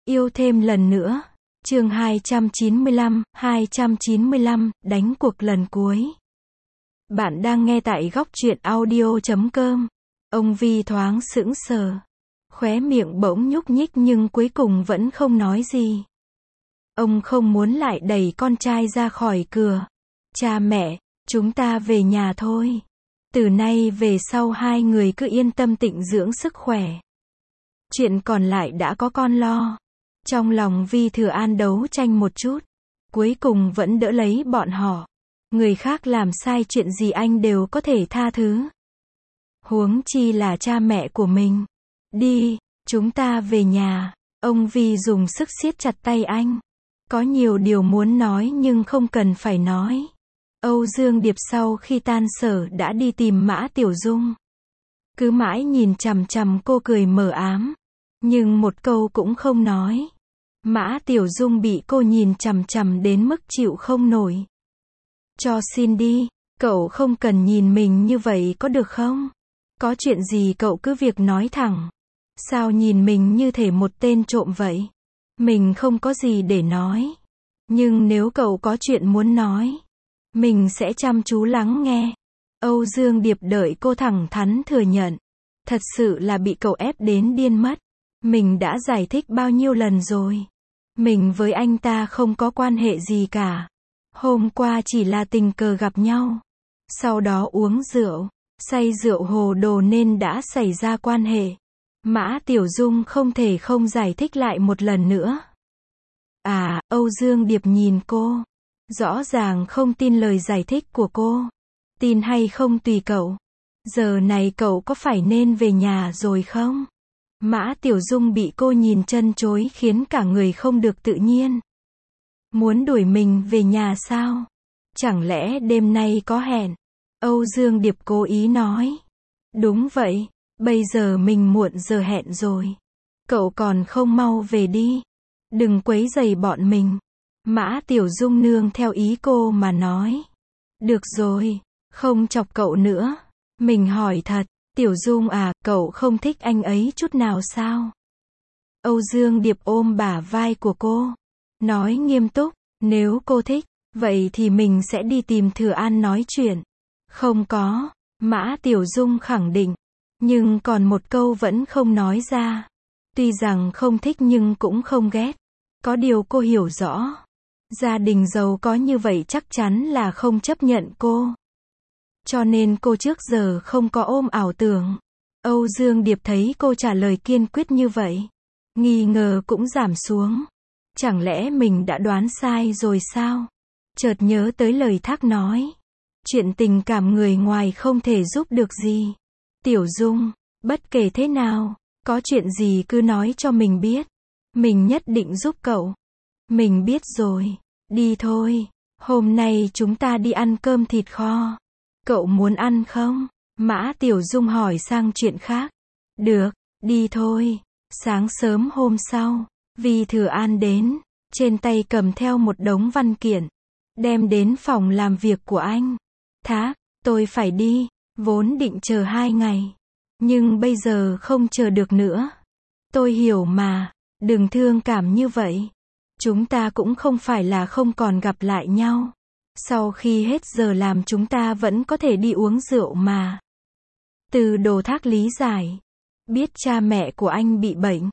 Yêu thêm lần nữa. Chương 295, đánh cuộc lần cuối. Bạn đang nghe tại góc truyện audio.com. Ông Vi thoáng sững sờ. Khóe miệng bỗng nhúc nhích nhưng cuối cùng vẫn không nói gì. Ông không muốn lại đẩy con trai ra khỏi cửa. Cha mẹ, chúng ta về nhà thôi. Từ nay về sau hai người cứ yên tâm tịnh dưỡng sức khỏe. Chuyện còn lại đã có con lo. Trong lòng Vi Thừa An đấu tranh một chút. Cuối cùng vẫn đỡ lấy bọn họ. Người khác làm sai chuyện gì anh đều có thể tha thứ. Huống chi là cha mẹ của mình. Đi, chúng ta về nhà. Ông Vi dùng sức siết chặt tay anh. Có nhiều điều muốn nói nhưng không cần phải nói. Âu Dương Điệp sau khi tan sở đã đi tìm Mã Tiểu Dung. Cứ mãi nhìn chằm chằm cô cười mờ ám. Nhưng một câu cũng không nói. Mã Tiểu Dung bị cô nhìn chằm chằm đến mức chịu không nổi. Cho xin đi, cậu không cần nhìn mình như vậy có được không? Có chuyện gì cậu cứ việc nói thẳng. Sao nhìn mình như thể một tên trộm vậy? Mình không có gì để nói. Nhưng nếu cậu có chuyện muốn nói, mình sẽ chăm chú lắng nghe. Âu Dương Điệp đợi cô thẳng thắn thừa nhận. Thật sự là bị cậu ép đến điên mất. Mình đã giải thích bao nhiêu lần rồi. Mình với anh ta không có quan hệ gì cả. Hôm qua chỉ là tình cờ gặp nhau. Sau đó uống rượu, say rượu hồ đồ nên đã xảy ra quan hệ. Mã Tiểu Dung không thể không giải thích lại một lần nữa. À, Âu Dương Điệp nhìn cô. Rõ ràng không tin lời giải thích của cô. Tin hay không tùy cậu. Giờ này cậu có phải nên về nhà rồi không? Mã Tiểu Dung bị cô nhìn chân chối khiến cả người không được tự nhiên. Muốn đuổi mình về nhà sao? Chẳng lẽ đêm nay có hẹn? Âu Dương Điệp cố ý nói. Đúng vậy, bây giờ mình muộn giờ hẹn rồi. Cậu còn không mau về đi. Đừng quấy rầy bọn mình. Mã Tiểu Dung nương theo ý cô mà nói. Được rồi, không chọc cậu nữa. Mình hỏi thật, Tiểu Dung à, cậu không thích anh ấy chút nào sao? Âu Dương Điệp ôm bả vai của cô. Nói nghiêm túc, nếu cô thích, vậy thì mình sẽ đi tìm Thừa An nói chuyện. Không có, Mã Tiểu Dung khẳng định. Nhưng còn một câu vẫn không nói ra. Tuy rằng không thích nhưng cũng không ghét. Có điều cô hiểu rõ. Gia đình giàu có như vậy chắc chắn là không chấp nhận cô. Cho nên cô trước giờ không có ôm ảo tưởng. Âu Dương Điệp thấy cô trả lời kiên quyết như vậy. Nghi ngờ cũng giảm xuống. Chẳng lẽ mình đã đoán sai rồi sao? Chợt nhớ tới lời Thác nói. Chuyện tình cảm người ngoài không thể giúp được gì. Tiểu Dung, bất kể thế nào, có chuyện gì cứ nói cho mình biết. Mình nhất định giúp cậu. Mình biết rồi. Đi thôi. Hôm nay chúng ta đi ăn cơm thịt kho. Cậu muốn ăn không? Mã Tiểu Dung hỏi sang chuyện khác. Được, đi thôi. Sáng sớm hôm sau, Vi Thừa An đến, trên tay cầm theo một đống văn kiện, đem đến phòng làm việc của anh. Thác, tôi phải đi, vốn định chờ 2 ngày, nhưng bây giờ không chờ được nữa. Tôi hiểu mà, đừng thương cảm như vậy. Chúng ta cũng không phải là không còn gặp lại nhau. Sau khi hết giờ làm chúng ta vẫn có thể đi uống rượu mà. Từ Đồ Thác lý giải. Biết cha mẹ của anh bị bệnh.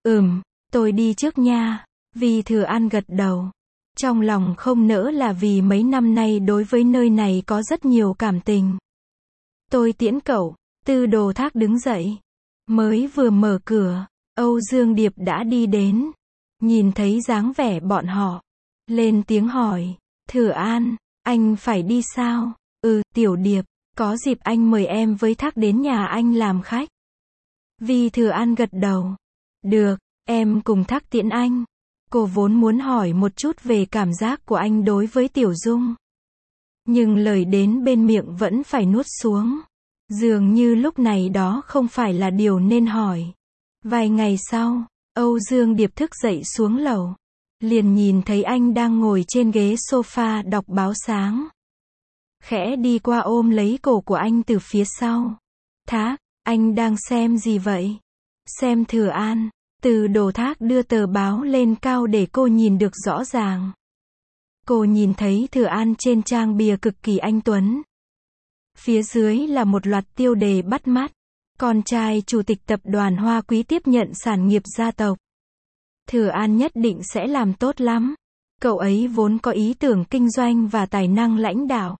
Tôi đi trước nha. Vi Thừa An gật đầu. Trong lòng không nỡ là vì mấy năm nay đối với nơi này có rất nhiều cảm tình. Tôi tiễn cậu. Từ Đồ Thác đứng dậy. Mới vừa mở cửa, Âu Dương Điệp đã đi đến. Nhìn thấy dáng vẻ bọn họ. Lên tiếng hỏi. Thừa An, anh phải đi sao? Tiểu Điệp, có dịp anh mời em với Thác đến nhà anh làm khách. Vi Thừa An gật đầu. Được, em cùng Thác tiễn anh. Cô vốn muốn hỏi một chút về cảm giác của anh đối với Tiểu Dung. Nhưng lời đến bên miệng vẫn phải nuốt xuống. Dường như lúc này đó không phải là điều nên hỏi. Vài ngày sau, Âu Dương Điệp thức dậy xuống lầu. Liền nhìn thấy anh đang ngồi trên ghế sofa đọc báo sáng. Khẽ đi qua ôm lấy cổ của anh từ phía sau. Thác, anh đang xem gì vậy? Xem Thừa An. Từ Đồ Thác đưa tờ báo lên cao để cô nhìn được rõ ràng. Cô nhìn thấy Thừa An trên trang bìa cực kỳ anh tuấn. Phía dưới là một loạt tiêu đề bắt mắt. Con trai chủ tịch tập đoàn Hoa Quý tiếp nhận sản nghiệp gia tộc. Thừa An nhất định sẽ làm tốt lắm. Cậu ấy vốn có ý tưởng kinh doanh và tài năng lãnh đạo.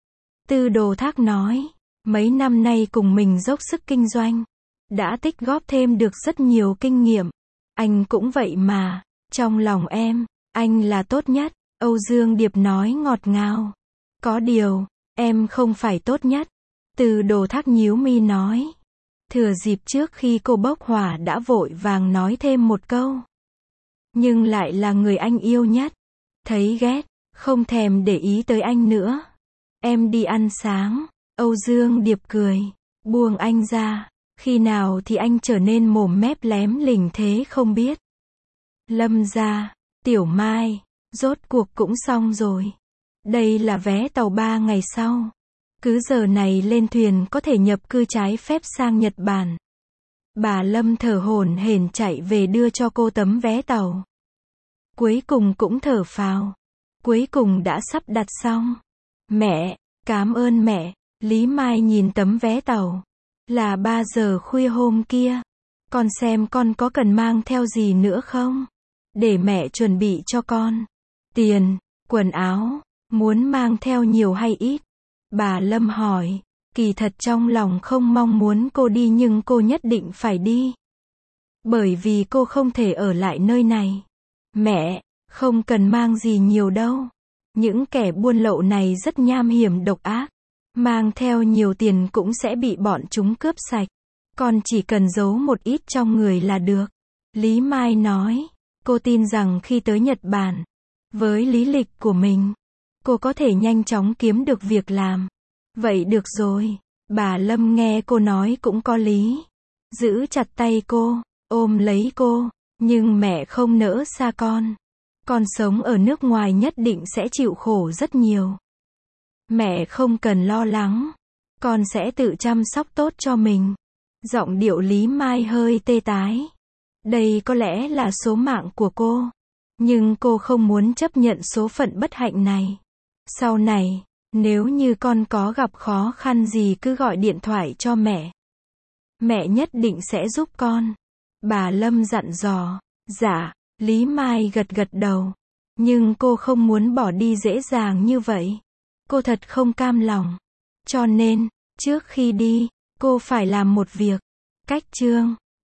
Từ Đồ Thác nói, mấy năm nay cùng mình dốc sức kinh doanh, đã tích góp thêm được rất nhiều kinh nghiệm. Anh cũng vậy mà, trong lòng em, anh là tốt nhất. Âu Dương Điệp nói ngọt ngào. Có điều, em không phải tốt nhất. Từ Đồ Thác nhíu mi nói. Thừa dịp trước khi cô bốc hỏa đã vội vàng nói thêm một câu. Nhưng lại là người anh yêu nhất. Thấy ghét, không thèm để ý tới anh nữa. Em đi ăn sáng. Âu Dương Điệp cười, buông anh ra. Khi nào thì anh trở nên mồm mép lém lỉnh thế không biết. Lâm gia, Tiểu Mai, rốt cuộc cũng xong rồi. Đây là vé tàu 3 ngày sau. Cứ giờ này lên thuyền có thể nhập cư trái phép sang Nhật Bản. Bà Lâm thở hổn hển chạy về đưa cho cô tấm vé tàu. Cuối cùng cũng thở phào. Cuối cùng đã sắp đặt xong. Mẹ, cảm ơn mẹ. Lý Mai nhìn tấm vé tàu. Là 3 giờ khuya hôm kia. Con xem con có cần mang theo gì nữa không? Để mẹ chuẩn bị cho con. Tiền, quần áo, muốn mang theo nhiều hay ít? Bà Lâm hỏi. Kỳ thật trong lòng không mong muốn cô đi nhưng cô nhất định phải đi. Bởi vì cô không thể ở lại nơi này. Mẹ, không cần mang gì nhiều đâu. Những kẻ buôn lậu này rất nham hiểm độc ác. Mang theo nhiều tiền cũng sẽ bị bọn chúng cướp sạch. Con chỉ cần giấu một ít trong người là được. Lý Mai nói. Cô tin rằng khi tới Nhật Bản, với lý lịch của mình, cô có thể nhanh chóng kiếm được việc làm. Vậy được rồi. Bà Lâm nghe cô nói cũng có lý. Giữ chặt tay cô, ôm lấy cô. Nhưng mẹ không nỡ xa con. Con sống ở nước ngoài nhất định sẽ chịu khổ rất nhiều. Mẹ không cần lo lắng. Con sẽ tự chăm sóc tốt cho mình. Giọng điệu Lý Mai hơi tê tái. Đây có lẽ là số mạng của cô. Nhưng cô không muốn chấp nhận số phận bất hạnh này. Sau này, nếu như con có gặp khó khăn gì cứ gọi điện thoại cho mẹ. Mẹ nhất định sẽ giúp con. Bà Lâm dặn dò. Dạ, Lý Mai gật gật đầu. Nhưng cô không muốn bỏ đi dễ dàng như vậy. Cô thật không cam lòng. Cho nên, trước khi đi, cô phải làm một việc. Cách chương